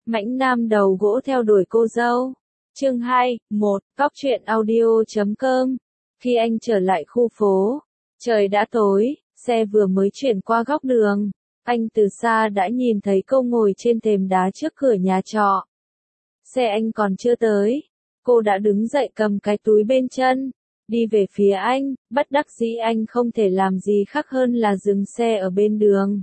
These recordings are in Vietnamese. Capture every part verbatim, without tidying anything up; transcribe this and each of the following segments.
Mãnh nam đầu gỗ theo đuổi cô dâu. Chương hai, một, góc truyện audio chấm com. Khi anh trở lại khu phố, trời đã tối, xe vừa mới chuyển qua góc đường. Anh từ xa đã nhìn thấy cô ngồi trên thềm đá trước cửa nhà trọ. Xe anh còn chưa tới, cô đã đứng dậy cầm cái túi bên chân, đi về phía anh, bất đắc dĩ anh không thể làm gì khác hơn là dừng xe ở bên đường.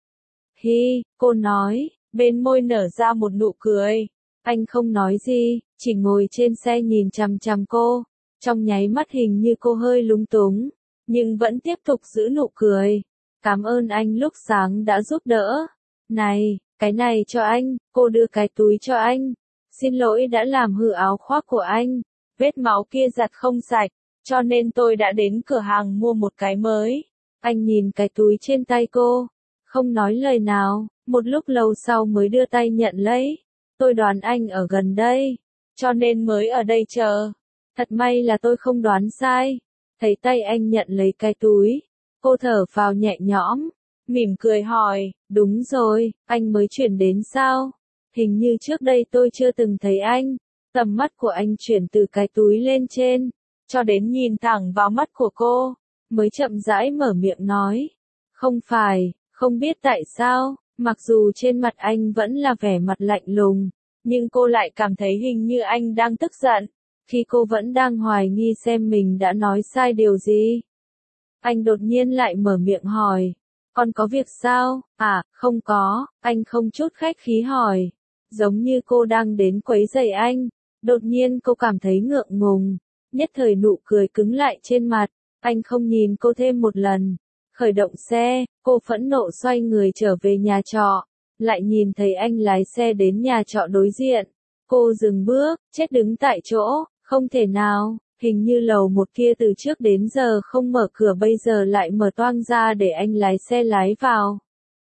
Hi, cô nói, bên môi nở ra một nụ cười. Anh không nói gì, chỉ ngồi trên xe nhìn chằm chằm cô. Trong nháy mắt hình như cô hơi lúng túng, nhưng vẫn tiếp tục giữ nụ cười. Cảm ơn anh lúc sáng đã giúp đỡ. Này, cái này cho anh, cô đưa cái túi cho anh. Xin lỗi đã làm hư áo khoác của anh. Vết máu kia giặt không sạch, cho nên tôi đã đến cửa hàng mua một cái mới. Anh nhìn cái túi trên tay cô, không nói lời nào, một lúc lâu sau mới đưa tay nhận lấy. Tôi đoán anh ở gần đây, cho nên mới ở đây chờ. Thật may là tôi không đoán sai. Thấy tay anh nhận lấy cái túi, cô thở phào nhẹ nhõm, mỉm cười hỏi, đúng rồi, anh mới chuyển đến sao? Hình như trước đây tôi chưa từng thấy anh. Tầm mắt của anh chuyển từ cái túi lên trên, cho đến nhìn thẳng vào mắt của cô, mới chậm rãi mở miệng nói. Không phải, không biết tại sao, mặc dù trên mặt anh vẫn là vẻ mặt lạnh lùng, nhưng cô lại cảm thấy hình như anh đang tức giận, khi cô vẫn đang hoài nghi xem mình đã nói sai điều gì. Anh đột nhiên lại mở miệng hỏi, còn có việc sao? À, không có, anh không chút khách khí hỏi, giống như cô đang đến quấy rầy anh. Đột nhiên cô cảm thấy ngượng ngùng, nhất thời nụ cười cứng lại trên mặt. Anh không nhìn cô thêm một lần, khởi động xe, cô phẫn nộ xoay người trở về nhà trọ, lại nhìn thấy anh lái xe đến nhà trọ đối diện. Cô dừng bước, chết đứng tại chỗ, không thể nào, hình như lầu một kia từ trước đến giờ không mở cửa bây giờ lại mở toang ra để anh lái xe lái vào.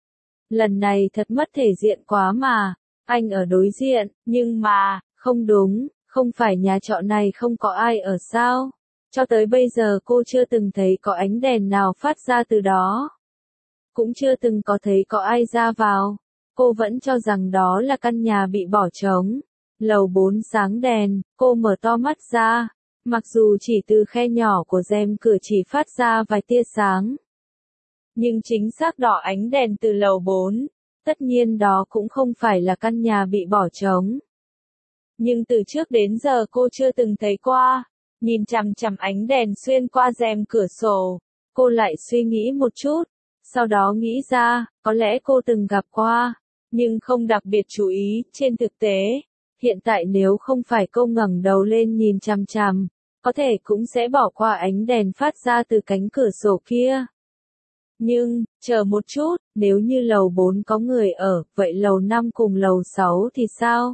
Lần này thật mất thể diện quá mà, anh ở đối diện, nhưng mà, không đúng, không phải nhà trọ này không có ai ở sao? Cho tới bây giờ cô chưa từng thấy có ánh đèn nào phát ra từ đó. Cũng chưa từng có thấy có ai ra vào. Cô vẫn cho rằng đó là căn nhà bị bỏ trống. Lầu bốn sáng đèn, cô mở to mắt ra. Mặc dù chỉ từ khe nhỏ của rèm cửa chỉ phát ra vài tia sáng, nhưng chính xác đỏ ánh đèn từ lầu bốn. Tất nhiên đó cũng không phải là căn nhà bị bỏ trống. Nhưng từ trước đến giờ cô chưa từng thấy qua. Nhìn chằm chằm ánh đèn xuyên qua rèm cửa sổ, cô lại suy nghĩ một chút, sau đó nghĩ ra, có lẽ cô từng gặp qua, nhưng không đặc biệt chú ý. Trên thực tế, hiện tại nếu không phải cô ngẩng đầu lên nhìn chằm chằm, có thể cũng sẽ bỏ qua ánh đèn phát ra từ cánh cửa sổ kia. Nhưng, chờ một chút, nếu như lầu bốn có người ở, vậy lầu năm cùng lầu sáu thì sao?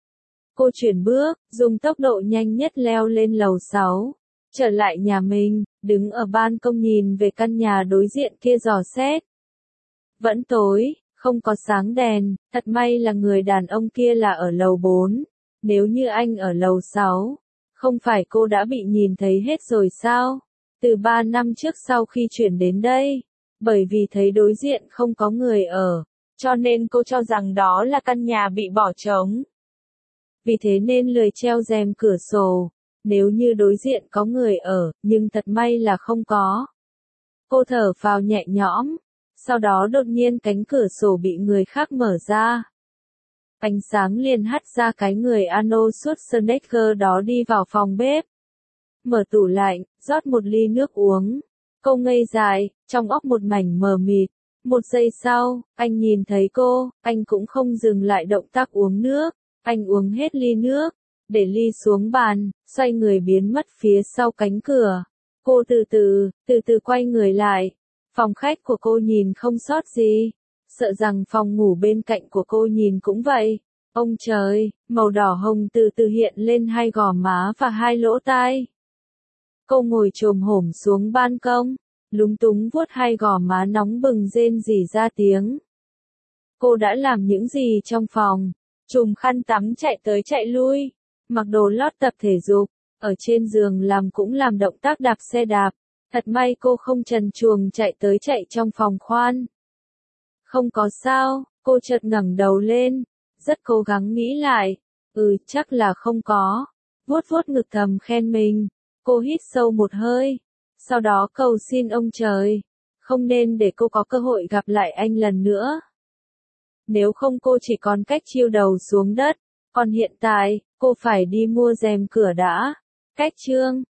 Cô chuyển bước, dùng tốc độ nhanh nhất leo lên lầu sáu, trở lại nhà mình, đứng ở ban công nhìn về căn nhà đối diện kia dò xét. Vẫn tối, không có sáng đèn, thật may là người đàn ông kia là ở lầu bốn, nếu như anh ở lầu sáu, không phải cô đã bị nhìn thấy hết rồi sao? Từ ba năm trước sau khi chuyển đến đây, bởi vì thấy đối diện không có người ở, cho nên cô cho rằng đó là căn nhà bị bỏ trống. Vì thế nên lười treo rèm cửa sổ, nếu như đối diện có người ở, nhưng thật may là không có. Cô thở phào nhẹ nhõm, sau đó đột nhiên cánh cửa sổ bị người khác mở ra. Ánh sáng liền hắt ra cái người Arnold Schwarzenegger đó đi vào phòng bếp. Mở tủ lạnh, rót một ly nước uống. Cô ngây dại, trong óc một mảnh mờ mịt. Một giây sau, anh nhìn thấy cô, anh cũng không dừng lại động tác uống nước. Anh uống hết ly nước, để ly xuống bàn, xoay người biến mất phía sau cánh cửa. Cô từ từ, từ từ quay người lại. Phòng khách của cô nhìn không sót gì. Sợ rằng phòng ngủ bên cạnh của cô nhìn cũng vậy. Ông trời, màu đỏ hồng từ từ hiện lên hai gò má và hai lỗ tai. Cô ngồi chồm hổm xuống ban công, lúng túng vuốt hai gò má nóng bừng rên rỉ ra tiếng. Cô đã làm những gì trong phòng? Chùm khăn tắm chạy tới chạy lui, mặc đồ lót tập thể dục, ở trên giường làm cũng làm động tác đạp xe đạp. Thật may cô không trần truồng chạy tới chạy trong phòng khoan. Không có sao, cô chợt ngẩng đầu lên, rất cố gắng nghĩ lại. Ừ, chắc là không có. Vuốt vuốt ngực thầm khen mình. Cô hít sâu một hơi. Sau đó cầu xin ông trời. Không nên để cô có cơ hội gặp lại anh lần nữa. Nếu không cô chỉ còn cách chiêu đầu xuống đất. Còn hiện tại, cô phải đi mua rèm cửa đã. Cách chương